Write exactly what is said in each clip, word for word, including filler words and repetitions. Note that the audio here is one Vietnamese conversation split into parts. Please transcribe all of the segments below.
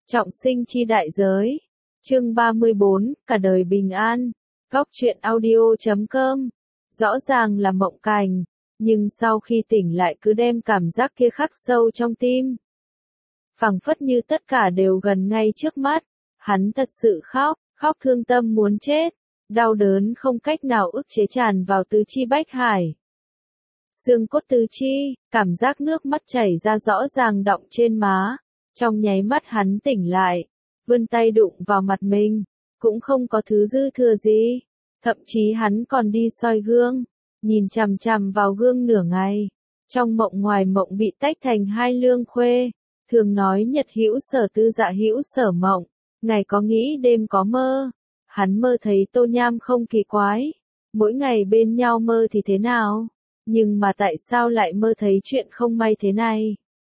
Trọng sinh chi đại giới. Chương ba mươi bốn, cả đời bình an. Góc truyện audio chấm com. Rõ ràng là mộng cảnh, nhưng sau khi tỉnh lại cứ đem cảm giác kia khắc sâu trong tim. Phảng phất như tất cả đều gần ngay trước mắt, hắn thật sự khóc, khóc thương tâm muốn chết, đau đớn không cách nào ức chế tràn vào tứ chi bách hải. Xương cốt tứ chi, cảm giác nước mắt chảy ra rõ ràng đọng trên má. Trong nháy mắt hắn tỉnh lại, vươn tay đụng vào mặt mình, cũng không có thứ dư thừa gì. Thậm chí hắn còn đi soi gương, nhìn chằm chằm vào gương nửa ngày. Trong mộng ngoài mộng bị tách thành hai Lương Khuê, thường nói nhật hữu sở tư dạ hữu sở mộng, ngày có nghĩ đêm có mơ. Hắn mơ thấy Tô Nham không kỳ quái, mỗi ngày bên nhau mơ thì thế nào, nhưng mà tại sao lại mơ thấy chuyện không may thế này?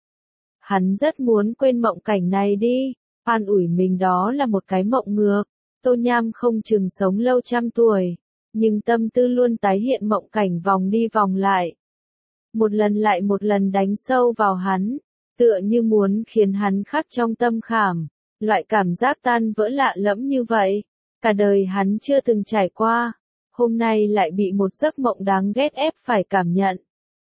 Hắn rất muốn quên mộng cảnh này đi, an ủi mình đó là một cái mộng ngược. Tô Nham không chừng sống lâu trăm tuổi, nhưng tâm tư luôn tái hiện mộng cảnh vòng đi vòng lại. Một lần lại một lần đánh sâu vào hắn, tựa như muốn khiến hắn khắc trong tâm khảm. Loại cảm giác tan vỡ lạ lẫm như vậy, cả đời hắn chưa từng trải qua, hôm nay lại bị một giấc mộng đáng ghét ép phải cảm nhận.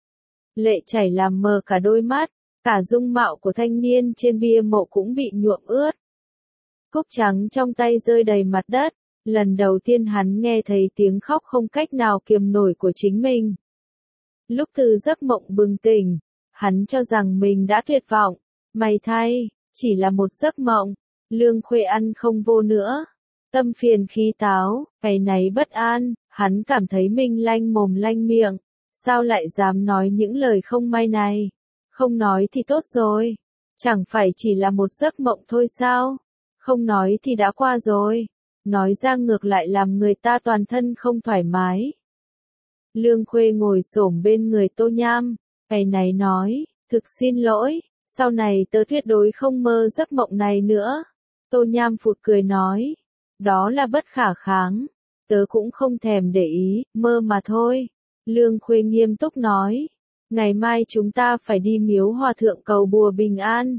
Lệ chảy làm mờ cả đôi mắt, cả dung mạo của thanh niên trên bia mộ cũng bị nhuộm ướt. Cúc trắng trong tay rơi đầy mặt đất, lần đầu tiên hắn nghe thấy tiếng khóc không cách nào kiềm nổi của chính mình. Lúc từ giấc mộng bừng tỉnh, hắn cho rằng mình đã tuyệt vọng, may thay, chỉ là một giấc mộng. Lương Khuê ăn không vô nữa, tâm phiền khí táo, ngày náy bất an, hắn cảm thấy mình lanh mồm lanh miệng, sao lại dám nói những lời không may này, không nói thì tốt rồi, chẳng phải chỉ là một giấc mộng thôi sao, không nói thì đã qua rồi, nói ra ngược lại làm người ta toàn thân không thoải mái. Lương Khuê ngồi xổm bên người Tô Nham, ngày náy nói, thực xin lỗi, sau này tớ tuyệt đối không mơ giấc mộng này nữa. Tô Nham phụt cười nói, đó là bất khả kháng, tớ cũng không thèm để ý, mơ mà thôi. Lương Khuê nghiêm túc nói, ngày mai chúng ta phải đi miếu hòa thượng cầu bùa bình an.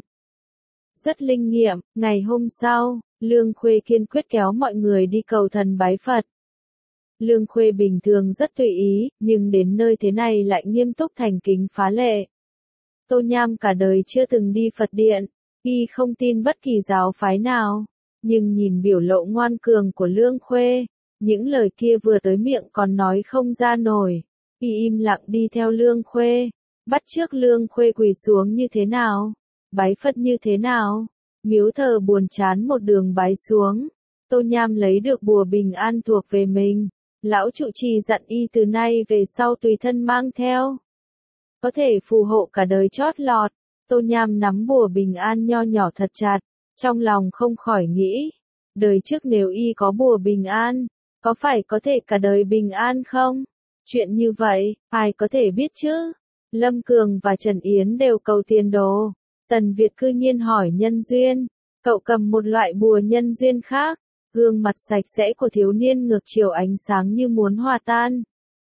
Rất linh nghiệm, ngày hôm sau, Lương Khuê kiên quyết kéo mọi người đi cầu thần bái Phật. Lương Khuê bình thường rất tùy ý, nhưng đến nơi thế này lại nghiêm túc thành kính phá lệ. Tô Nham cả đời chưa từng đi Phật điện. Y không tin bất kỳ giáo phái nào, nhưng nhìn biểu lộ ngoan cường của Lương Khuê, những lời kia vừa tới miệng còn nói không ra nổi. Y im lặng đi theo Lương Khuê, bắt chước Lương Khuê quỳ xuống như thế nào, bái Phật như thế nào, miếu thờ buồn chán một đường bái xuống. Tô Nham lấy được bùa bình an thuộc về mình, lão trụ trì dặn y từ nay về sau tùy thân mang theo, có thể phù hộ cả đời chót lọt. Tô Nham nắm bùa bình an nho nhỏ thật chặt, trong lòng không khỏi nghĩ, đời trước nếu y có bùa bình an, có phải có thể cả đời bình an không? Chuyện như vậy, ai có thể biết chứ? Lâm Cường và Trần Yến đều cầu tiền đồ, Tần Việt cư nhiên hỏi nhân duyên, cậu cầm một loại bùa nhân duyên khác, gương mặt sạch sẽ của thiếu niên ngược chiều ánh sáng như muốn hòa tan.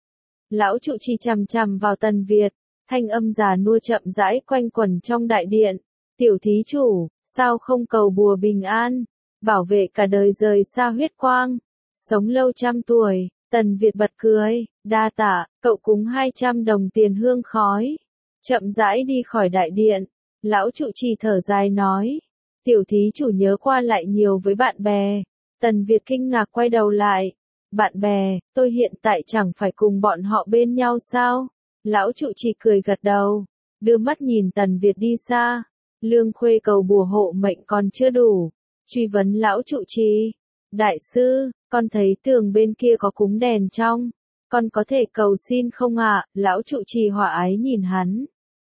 Lão trụ trì chằm chằm vào Tần Việt. Thanh âm già nua chậm rãi quanh quẩn trong đại điện. Tiểu thí chủ, sao không cầu bùa bình an, bảo vệ cả đời rời xa huyết quang, sống lâu trăm tuổi. Tần Việt bật cười, đa tạ, cậu cúng hai trăm đồng tiền hương khói. Chậm rãi đi khỏi đại điện, lão trụ trì thở dài nói, tiểu thí chủ nhớ qua lại nhiều với bạn bè. Tần Việt kinh ngạc quay đầu lại, bạn bè, tôi hiện tại chẳng phải cùng bọn họ bên nhau sao? Lão trụ trì cười gật đầu, đưa mắt nhìn Tần Việt đi xa. Lương Khuê cầu bùa hộ mệnh còn chưa đủ, truy vấn lão trụ trì, đại sư, con thấy tường bên kia có cúng đèn trong, con có thể cầu xin không ạ? Lão trụ trì hòa ái nhìn hắn,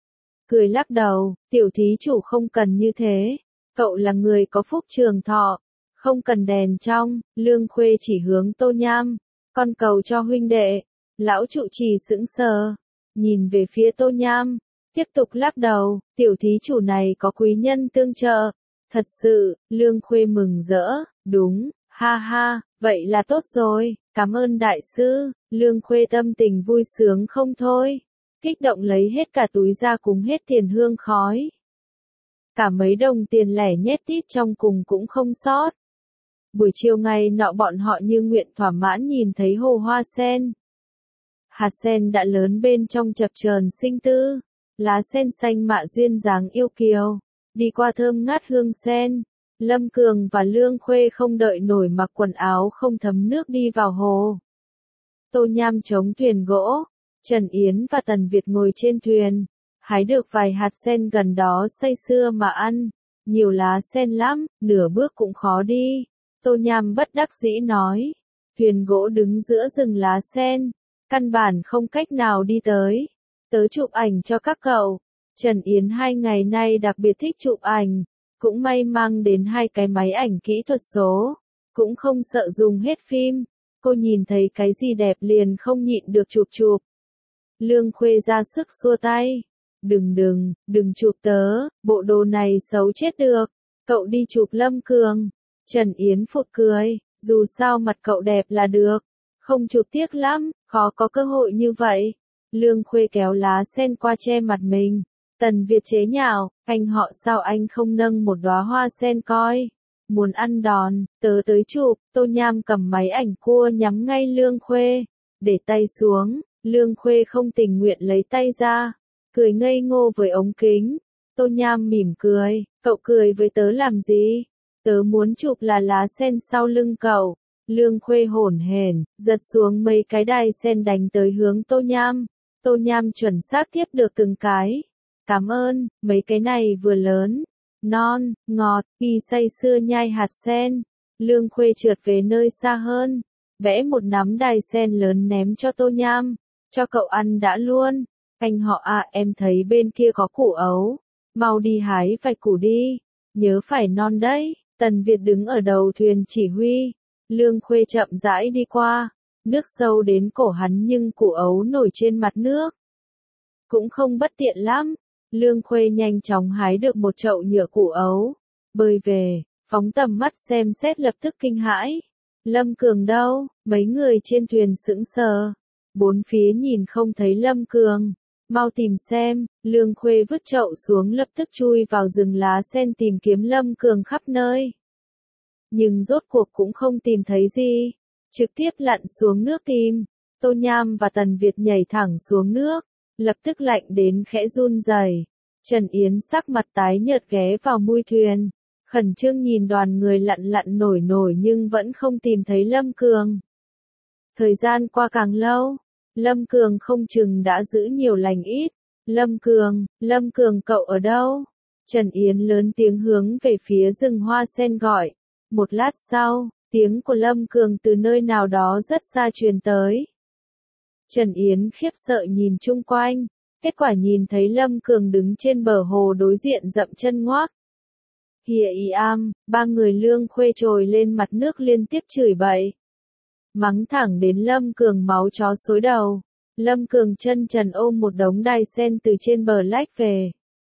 cười lắc đầu, tiểu thí chủ không cần như thế, cậu là người có phúc trường thọ, không cần đèn trong. Lương Khuê chỉ hướng Tô Nham, con cầu cho huynh đệ. Lão trụ trì sững sờ, nhìn về phía Tô Nham, tiếp tục lắc đầu, tiểu thí chủ này có quý nhân tương trợ. Thật sự, Lương Khuê mừng rỡ, đúng, ha ha, vậy là tốt rồi, cảm ơn đại sư. Lương Khuê tâm tình vui sướng không thôi, kích động lấy hết cả túi ra cúng hết tiền hương khói. cả mấy đồng tiền lẻ nhét tít trong cùng cũng không sót. Buổi chiều ngày nọ bọn họ như nguyện thỏa mãn nhìn thấy hồ hoa sen. Hạt sen đã lớn bên trong chập chờn sinh tư, lá sen xanh mạ duyên dáng yêu kiều, đi qua thơm ngát hương sen. Lâm Cường và Lương Khuê không đợi nổi mặc quần áo không thấm nước đi vào hồ. Tô Nham chống thuyền gỗ, Trần Yến và Tần Việt ngồi trên thuyền, hái được vài hạt sen gần đó say sưa mà ăn, nhiều lá sen lắm, nửa bước cũng khó đi. Tô Nham bất đắc dĩ nói, thuyền gỗ đứng giữa rừng lá sen, căn bản không cách nào đi tới. Tớ chụp ảnh cho các cậu. Trần Yến hai ngày nay đặc biệt thích chụp ảnh, cũng may mang đến hai cái máy ảnh kỹ thuật số, cũng không sợ dùng hết phim. Cô nhìn thấy cái gì đẹp liền không nhịn được chụp chụp. Lương Khuê ra sức xua tay. Đừng đừng, đừng chụp tớ, bộ đồ này xấu chết được. Cậu đi chụp Lâm Cường. Trần Yến phụt cười, dù sao mặt cậu đẹp là được. Không chụp tiếc lắm, khó có cơ hội như vậy. Lương Khuê kéo lá sen qua che mặt mình. Tần Việt chế nhạo, anh họ sao anh không nâng một đóa hoa sen coi. Muốn ăn đòn, tớ tới chụp. Tô Nham cầm máy ảnh cua nhắm ngay Lương Khuê. Để tay xuống, Lương Khuê không tình nguyện lấy tay ra. Cười ngây ngô với ống kính. Tô Nham mỉm cười, cậu cười với tớ làm gì? Tớ muốn chụp là lá sen sau lưng cậu. Lương Khuê hổn hển, giật xuống mấy cái đài sen đánh tới hướng Tô Nham. Tô Nham chuẩn xác tiếp được từng cái. Cảm ơn, mấy cái này vừa lớn, non, ngọt, y say sưa nhai hạt sen. Lương Khuê trượt về nơi xa hơn, vẽ một nắm đài sen lớn ném cho Tô Nham. Cho cậu ăn đã luôn. Anh họ à, em thấy bên kia có củ ấu. Mau đi hái vài củ đi. Nhớ phải non đấy. Tần Việt đứng ở đầu thuyền chỉ huy. Lương Khuê chậm rãi đi qua. Nước sâu đến cổ hắn nhưng củ ấu nổi trên mặt nước. Cũng không bất tiện lắm. Lương Khuê nhanh chóng hái được một chậu nhựa củ ấu. Bơi về, phóng tầm mắt xem xét lập tức kinh hãi. Lâm Cường đâu? Mấy người trên thuyền sững sờ. Bốn phía nhìn không thấy Lâm Cường. Mau tìm xem. Lương Khuê vứt chậu xuống lập tức chui vào rừng lá sen tìm kiếm Lâm Cường khắp nơi. Nhưng rốt cuộc cũng không tìm thấy gì. Trực tiếp lặn xuống nước tìm. Tô Nham và Tần Việt nhảy thẳng xuống nước. Lập tức lạnh đến khẽ run rẩy. Trần Yến sắc mặt tái nhợt ghé vào mui thuyền. Khẩn trương nhìn đoàn người lặn lặn nổi nổi nhưng vẫn không tìm thấy Lâm Cường. Thời gian qua càng lâu. Lâm Cường không chừng đã giữ nhiều lành ít. Lâm Cường, Lâm Cường cậu ở đâu? Trần Yến lớn tiếng hướng về phía rừng hoa sen gọi. Một lát sau, tiếng của Lâm Cường từ nơi nào đó rất xa truyền tới. Trần Yến khiếp sợ nhìn chung quanh. Kết quả nhìn thấy Lâm Cường đứng trên bờ hồ đối diện dậm chân ngoác. Hìa y am, ba người Lương Khuê trồi lên mặt nước liên tiếp chửi bậy. Mắng thẳng đến Lâm Cường máu chó xối đầu. Lâm Cường chân trần ôm một đống đài sen từ trên bờ lách về.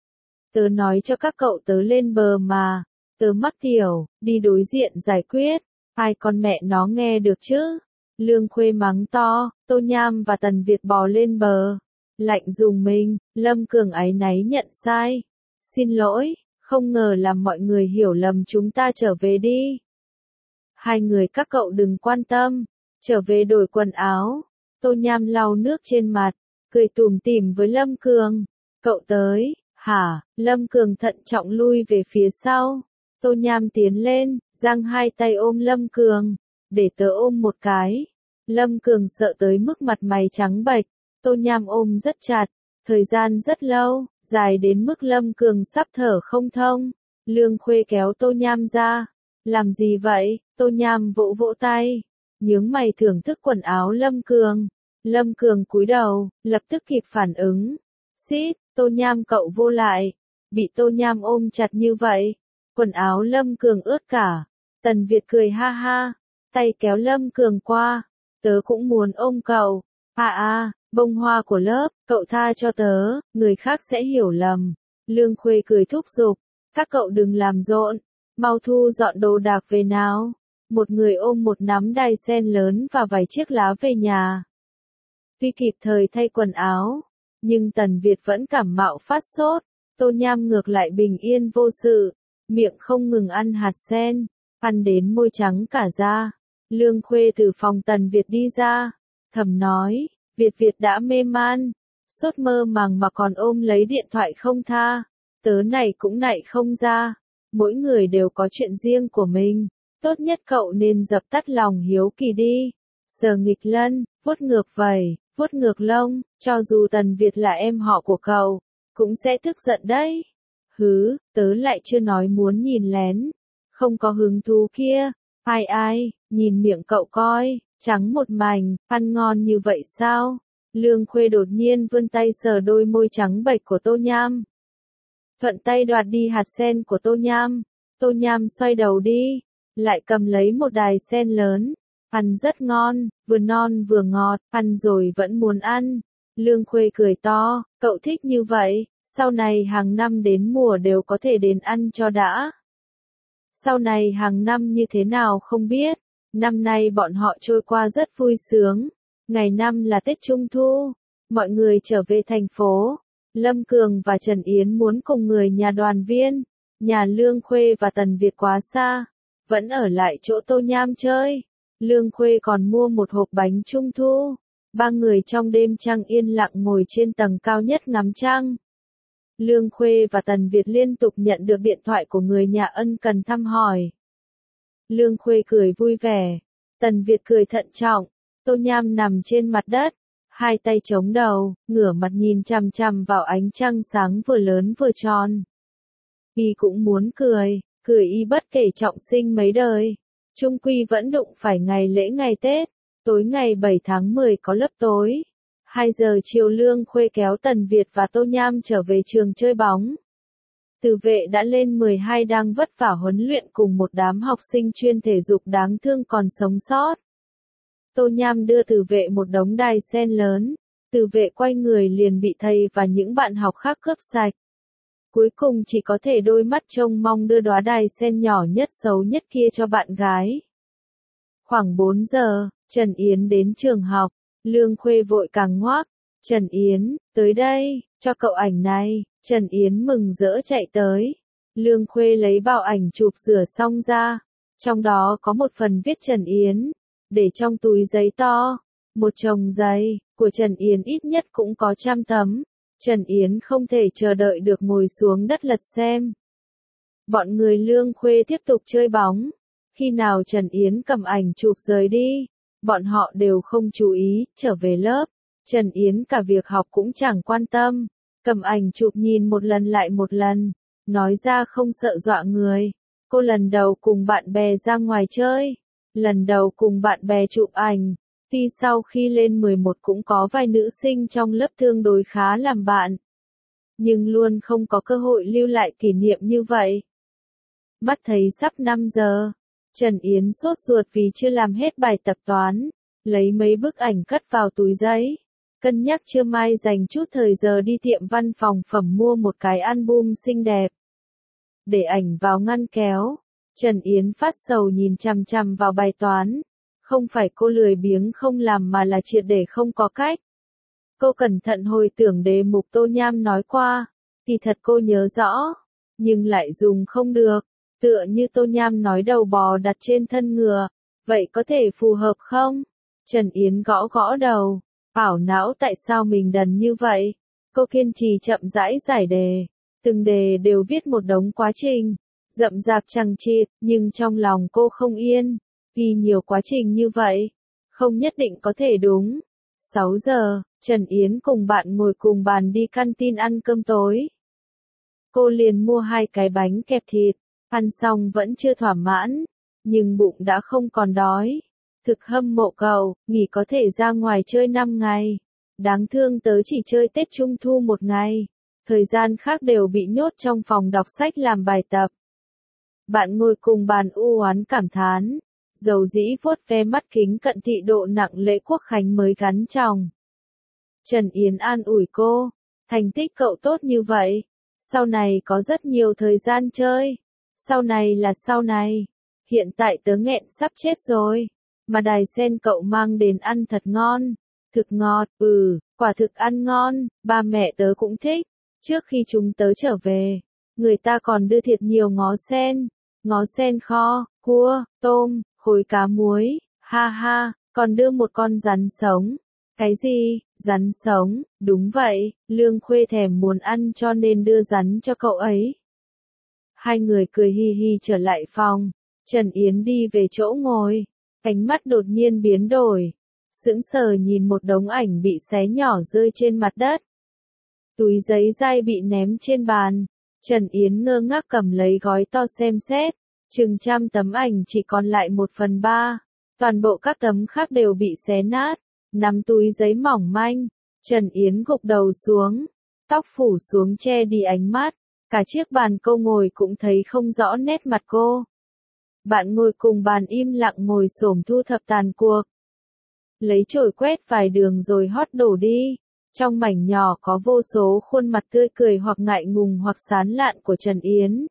Tớ nói cho các cậu tớ lên bờ mà. Tớ mắc tiểu, đi đối diện giải quyết. Ai con mẹ nó nghe được chứ? Lương Khuê mắng to. Tô Nham và Tần Việt bò lên bờ. Lạnh dùng mình. Lâm Cường áy náy nhận sai. Xin lỗi, không ngờ làm mọi người hiểu lầm, chúng ta trở về đi. Hai người các cậu đừng quan tâm. Trở về đổi quần áo. Tô Nham lau nước trên mặt. Cười tủm tỉm với Lâm Cường. Cậu tới, hả? Lâm Cường thận trọng lui về phía sau. Tô Nham tiến lên, giang hai tay ôm Lâm Cường. Để tớ ôm một cái. Lâm Cường sợ tới mức mặt mày trắng bệch. Tô Nham ôm rất chặt. Thời gian rất lâu, dài đến mức Lâm Cường sắp thở không thông. Lương Khuê kéo Tô Nham ra. Làm gì vậy? Tô Nham vỗ vỗ tay. Nhướng mày thưởng thức quần áo Lâm Cường. Lâm Cường cúi đầu, lập tức kịp phản ứng. Xít, Tô Nham cậu vô lại. Bị Tô Nham ôm chặt như vậy. Quần áo Lâm Cường ướt cả. Tần Việt cười ha ha. Tay kéo Lâm Cường qua. Tớ cũng muốn ôm cậu. À à, bông hoa của lớp, cậu tha cho tớ, người khác sẽ hiểu lầm. Lương Khuê cười thúc giục. Các cậu đừng làm rộn. Mau thu dọn đồ đạc về nào. Một người ôm một nắm đài sen lớn và vài chiếc lá về nhà. Tuy kịp thời thay quần áo, nhưng Tần Việt vẫn cảm mạo phát sốt. Tô Nham ngược lại bình yên vô sự, miệng không ngừng ăn hạt sen, ăn đến môi trắng cả da. Lương Khuê từ phòng Tần Việt đi ra, thầm nói, Việt Việt đã mê man, sốt mơ màng mà còn ôm lấy điện thoại không tha, tớ này cũng nạy không ra, mỗi người đều có chuyện riêng của mình, tốt nhất cậu nên dập tắt lòng hiếu kỳ đi. Giờ nghịch lân, vuốt ngược vầy, vuốt ngược lông, cho dù Tần Việt là em họ của cậu, cũng sẽ tức giận đấy. Hứ, tớ lại chưa nói muốn nhìn lén, không có hứng thú kia, ai ai, nhìn miệng cậu coi, trắng một mảnh, ăn ngon như vậy sao? Lương Khuê đột nhiên vươn tay sờ đôi môi trắng bệch của Tô Nham. Thuận tay đoạt đi hạt sen của Tô Nham, Tô Nham xoay đầu đi, lại cầm lấy một đài sen lớn, ăn rất ngon, vừa non vừa ngọt, ăn rồi vẫn muốn ăn. Lương Khuê cười to, cậu thích như vậy, sau này hàng năm đến mùa đều có thể đến ăn cho đã. Sau này hàng năm như thế nào không biết, năm nay bọn họ trôi qua rất vui sướng. Ngày năm là Tết Trung Thu, mọi người trở về thành phố. Lâm Cường và Trần Yến muốn cùng người nhà đoàn viên, nhà Lương Khuê và Tần Việt quá xa, vẫn ở lại chỗ Tô Nham chơi. Lương Khuê còn mua một hộp bánh Trung Thu. Ba người trong đêm trăng yên lặng ngồi trên tầng cao nhất ngắm trăng. Lương Khuê và Tần Việt liên tục nhận được điện thoại của người nhà ân cần thăm hỏi. Lương Khuê cười vui vẻ, Tần Việt cười thận trọng. Tô Nham nằm trên mặt đất, hai tay chống đầu, ngửa mặt nhìn chằm chằm vào ánh trăng sáng vừa lớn vừa tròn. Y cũng muốn cười, cười y bất kể trọng sinh mấy đời, chung quy vẫn đụng phải ngày lễ ngày Tết. Tối ngày bảy tháng mười có lớp tối. hai giờ chiều Lương Khuê kéo Tần Việt và Tô Nham trở về trường chơi bóng. Từ vệ đã lên mười hai đang vất vả huấn luyện cùng một đám học sinh chuyên thể dục đáng thương còn sống sót. Tô Nham đưa Từ vệ một đống đài sen lớn. Từ vệ quay người liền bị thầy và những bạn học khác cướp sạch. Cuối cùng chỉ có thể đôi mắt trông mong đưa đóa đài sen nhỏ nhất xấu nhất kia cho bạn gái. Khoảng bốn giờ, Trần Yến đến trường học. Lương Khuê vội càng ngoác. Trần Yến, tới đây, cho cậu ảnh này. Trần Yến mừng rỡ chạy tới. Lương Khuê lấy bao ảnh chụp rửa xong ra. Trong đó có một phần viết Trần Yến. Để trong túi giấy to. Một chồng giấy, của Trần Yến ít nhất cũng có trăm tấm. Trần Yến không thể chờ đợi được ngồi xuống đất lật xem. Bọn người Lương Khuê tiếp tục chơi bóng. Khi nào Trần Yến cầm ảnh chụp rời đi, bọn họ đều không chú ý, trở về lớp. Trần Yến cả việc học cũng chẳng quan tâm, cầm ảnh chụp nhìn một lần lại một lần, nói ra không sợ dọa người. Cô lần đầu cùng bạn bè ra ngoài chơi, lần đầu cùng bạn bè chụp ảnh, tuy sau khi lên mười một cũng có vài nữ sinh trong lớp tương đối khá làm bạn, nhưng luôn không có cơ hội lưu lại kỷ niệm như vậy. Mắt thấy sắp năm giờ. Trần Yến sốt ruột vì chưa làm hết bài tập toán, lấy mấy bức ảnh cất vào túi giấy, cân nhắc trưa mai dành chút thời giờ đi tiệm văn phòng phẩm mua một cái album xinh đẹp. Để ảnh vào ngăn kéo, Trần Yến phát sầu nhìn chằm chằm vào bài toán, không phải cô lười biếng không làm mà là triệt để không có cách. Cô cẩn thận hồi tưởng đề mục Tô Nham nói qua, thì thật cô nhớ rõ, nhưng lại dùng không được. Tựa như Tô Nham nói đầu bò đặt trên thân ngựa, vậy có thể phù hợp không? Trần Yến gõ gõ đầu, ảo não tại sao mình đần như vậy? Cô kiên trì chậm rãi giải đề, từng đề đều viết một đống quá trình, rậm rạp chằng chịt, nhưng trong lòng cô không yên, vì nhiều quá trình như vậy, không nhất định có thể đúng. sáu giờ, Trần Yến cùng bạn ngồi cùng bàn đi canteen ăn cơm tối. Cô liền mua hai cái bánh kẹp thịt. Ăn xong vẫn chưa thỏa mãn, nhưng bụng đã không còn đói. Thực hâm mộ cậu, nghỉ có thể ra ngoài chơi năm ngày. Đáng thương tớ chỉ chơi Tết Trung Thu một ngày. Thời gian khác đều bị nhốt trong phòng đọc sách làm bài tập. Bạn ngồi cùng bàn u oán cảm thán. Dầu dĩ vuốt ve mắt kính cận thị độ nặng lễ quốc khánh mới gắn chồng. Trần Yến an ủi cô. Thành tích cậu tốt như vậy. Sau này có rất nhiều thời gian chơi. Sau này là sau này. Hiện tại tớ nghẹn sắp chết rồi. Mà đài sen cậu mang đến ăn thật ngon. Thực ngọt, ừ, quả thực ăn ngon, ba mẹ tớ cũng thích. Trước khi chúng tớ trở về, người ta còn đưa thiệt nhiều ngó sen, ngó sen kho, cua, tôm, khối cá muối, ha ha, còn đưa một con rắn sống. Cái gì, rắn sống, đúng vậy, Lương Khuê thèm muốn ăn cho nên đưa rắn cho cậu ấy. Hai người cười hi hi trở lại phòng, Trần Yến đi về chỗ ngồi, ánh mắt đột nhiên biến đổi, sững sờ nhìn một đống ảnh bị xé nhỏ rơi trên mặt đất. Túi giấy dai bị ném trên bàn, Trần Yến ngơ ngác cầm lấy gói to xem xét, chừng trăm tấm ảnh chỉ còn lại một phần ba, toàn bộ các tấm khác đều bị xé nát, nắm túi giấy mỏng manh, Trần Yến gục đầu xuống, tóc phủ xuống che đi ánh mắt, cả chiếc bàn cô ngồi cũng thấy không rõ nét mặt cô. Bạn ngồi cùng bàn im lặng ngồi xổm thu thập tàn cuộc. Lấy chổi quét vài đường rồi hót đổ đi. Trong mảnh nhỏ có vô số khuôn mặt tươi cười hoặc ngại ngùng hoặc sán lạn của Trần Yến.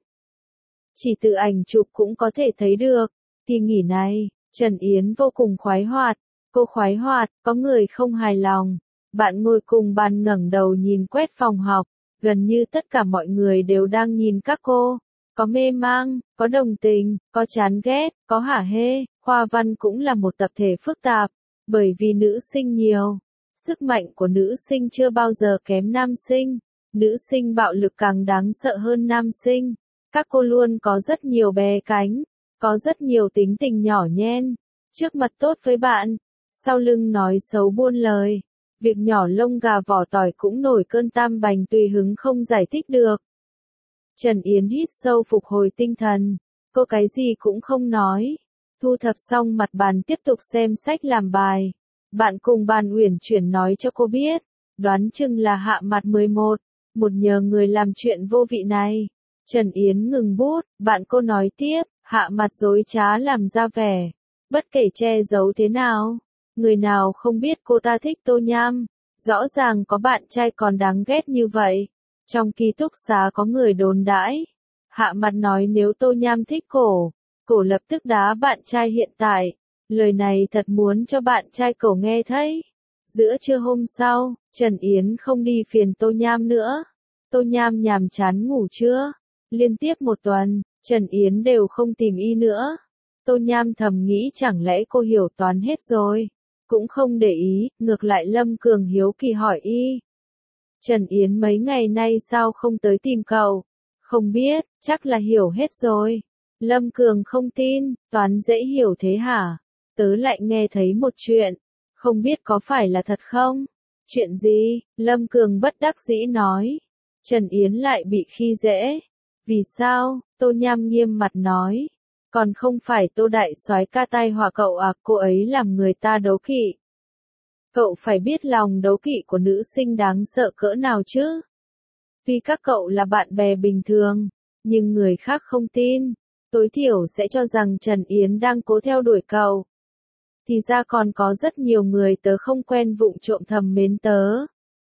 Chỉ từ ảnh chụp cũng có thể thấy được. Kỳ nghỉ này, Trần Yến vô cùng khoái hoạt. Cô khoái hoạt, có người không hài lòng. Bạn ngồi cùng bàn ngẩng đầu nhìn quét phòng học. Gần như tất cả mọi người đều đang nhìn các cô. Có mê mang, có đồng tình, có chán ghét, có hả hê. Khoa văn cũng là một tập thể phức tạp. Bởi vì nữ sinh nhiều. Sức mạnh của nữ sinh chưa bao giờ kém nam sinh. Nữ sinh bạo lực càng đáng sợ hơn nam sinh. Các cô luôn có rất nhiều bè cánh. Có rất nhiều tính tình nhỏ nhen. Trước mặt tốt với bạn. Sau lưng nói xấu buôn lời. Việc nhỏ lông gà vỏ tỏi cũng nổi cơn tam bành tùy hứng không giải thích được. Trần Yến hít sâu phục hồi tinh thần. Cô cái gì cũng không nói. Thu thập xong mặt bàn tiếp tục xem sách làm bài. Bạn cùng bàn uyển chuyển nói cho cô biết. Đoán chừng là hạ mặt mười một. Một nhờ người làm chuyện vô vị này. Trần Yến ngừng bút. Bạn cô nói tiếp. Hạ mặt dối trá làm ra vẻ. Bất kể che giấu thế nào. Người nào không biết cô ta thích Tô Nham. Rõ ràng có bạn trai còn đáng ghét như vậy. Trong ký túc xá có người đồn đãi. Hạ mặt nói nếu Tô Nham thích cổ. Cổ lập tức đá bạn trai hiện tại. Lời này thật muốn cho bạn trai cổ nghe thấy. Giữa trưa hôm sau, Trần Yến không đi phiền Tô Nham nữa. Tô Nham nhàm chán ngủ trưa. Liên tiếp một tuần, Trần Yến đều không tìm y nữa. Tô Nham thầm nghĩ chẳng lẽ cô hiểu toán hết rồi. Cũng không để ý, ngược lại Lâm Cường hiếu kỳ hỏi y. Trần Yến mấy ngày nay sao không tới tìm cậu? Không biết, chắc là hiểu hết rồi. Lâm Cường không tin, toán dễ hiểu thế hả? Tớ lại nghe thấy một chuyện, không biết có phải là thật không? Chuyện gì? Lâm Cường bất đắc dĩ nói. Trần Yến lại bị khi dễ. Vì sao? Tô Nham nghiêm mặt nói. Còn không phải Tô đại soái ca tai họa cậu à, cô ấy làm người ta đố kỵ. Cậu phải biết lòng đố kỵ của nữ sinh đáng sợ cỡ nào chứ? Tuy các cậu là bạn bè bình thường, nhưng người khác không tin, tối thiểu sẽ cho rằng Trần Yến đang cố theo đuổi cậu. Thì ra còn có rất nhiều người tớ không quen vụng trộm thầm mến tớ.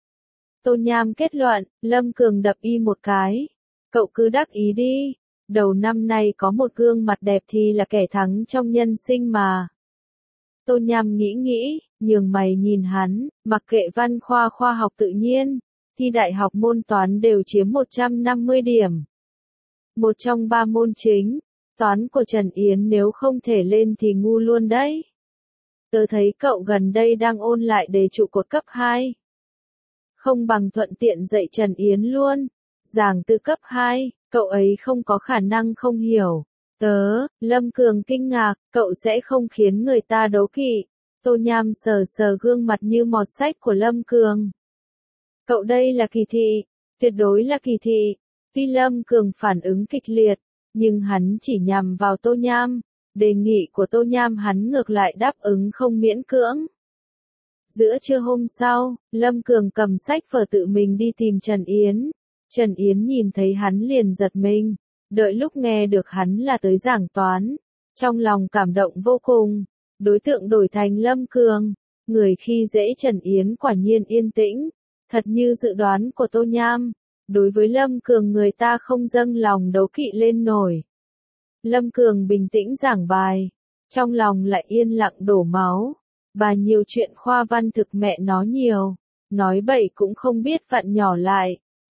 Tô Nham kết luận, Lâm Cường đập y một cái. Cậu cứ đắc ý đi. Đầu năm nay có một gương mặt đẹp thì là kẻ thắng trong nhân sinh mà. Tô Nham nghĩ nghĩ, nhướng mày nhìn hắn, mặc kệ văn khoa khoa học tự nhiên, thi đại học môn toán đều chiếm một trăm năm mươi điểm. Một trong ba môn chính, toán của Trần Yến nếu không thể lên thì ngu luôn đấy. Tớ thấy cậu gần đây đang ôn lại đề trụ cột cấp hai. Không bằng thuận tiện dạy Trần Yến luôn. Giảng từ cấp hai, cậu ấy không có khả năng không hiểu. Tớ, Lâm Cường kinh ngạc, cậu sẽ không khiến người ta đố kỵ. Tô Nham sờ sờ gương mặt như mọt sách của Lâm Cường. Cậu đây là kỳ thị, tuyệt đối là kỳ thị. Tuy Lâm Cường phản ứng kịch liệt, nhưng hắn chỉ nhằm vào Tô Nham. Đề nghị của Tô Nham hắn ngược lại đáp ứng không miễn cưỡng. Giữa trưa hôm sau, Lâm Cường cầm sách vở tự mình đi tìm Trần Yến. Trần Yến nhìn thấy hắn liền giật mình, đợi lúc nghe được hắn là tới giảng toán. Trong lòng cảm động vô cùng, đối tượng đổi thành Lâm Cường. Người khi dễ Trần Yến quả nhiên yên tĩnh, thật như dự đoán của Tô Nham. Đối với Lâm Cường người ta không dâng lòng đấu kỵ lên nổi. Lâm Cường bình tĩnh giảng bài, trong lòng lại yên lặng đổ máu. Bà nhiều chuyện khoa văn thực mẹ nó nhiều, nói bậy cũng không biết vặn nhỏ lại.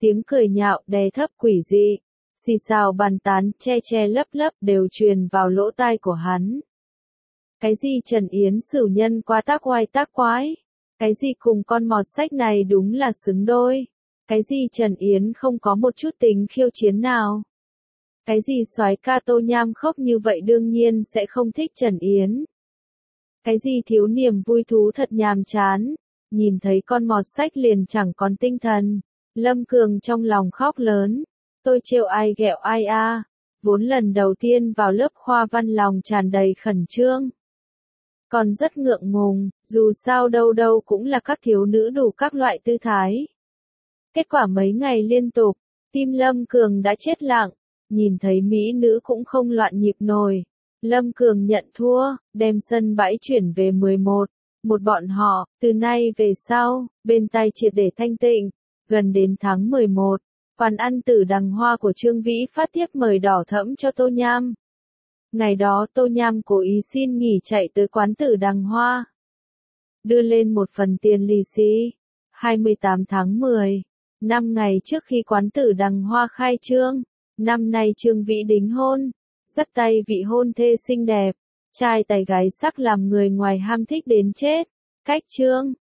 Tiếng cười nhạo đè thấp quỷ dị, xì xào bàn tán che che lấp lấp đều truyền vào lỗ tai của hắn. Cái gì Trần Yến xử nhân quá tác oai tác quái? Cái gì cùng con mọt sách này đúng là xứng đôi? Cái gì Trần Yến không có một chút tính khiêu chiến nào? Cái gì soái ca Tô Nham khóc như vậy đương nhiên sẽ không thích Trần Yến? Cái gì thiếu niềm vui thú thật nhàm chán? Nhìn thấy con mọt sách liền chẳng còn tinh thần. Lâm Cường trong lòng khóc lớn. Tôi trêu ai ghẹo ai a, à. Vốn lần đầu tiên vào lớp khoa văn lòng tràn đầy khẩn trương. Còn rất ngượng ngùng, dù sao đâu đâu cũng là các thiếu nữ đủ các loại tư thái. Kết quả mấy ngày liên tục, tim Lâm Cường đã chết lặng, nhìn thấy mỹ nữ cũng không loạn nhịp nổi. Lâm Cường nhận thua, đem sân bãi chuyển về mười một. Một bọn họ, từ nay về sau, bên tay triệt để thanh tịnh. Gần đến tháng mười một, quán ăn Tử Đằng Hoa của Trương Vĩ phát tiếp mời đỏ thẫm cho Tô Nham. Ngày đó Tô Nham cố ý xin nghỉ chạy tới quán Tử Đằng Hoa. Đưa lên một phần tiền lì xì. hai mươi tám tháng mười, năm ngày trước khi quán Tử Đằng Hoa khai trương, năm nay Trương Vĩ đính hôn, dắt tay vị hôn thê xinh đẹp, trai tài gái sắc làm người ngoài ham thích đến chết. Cách trương,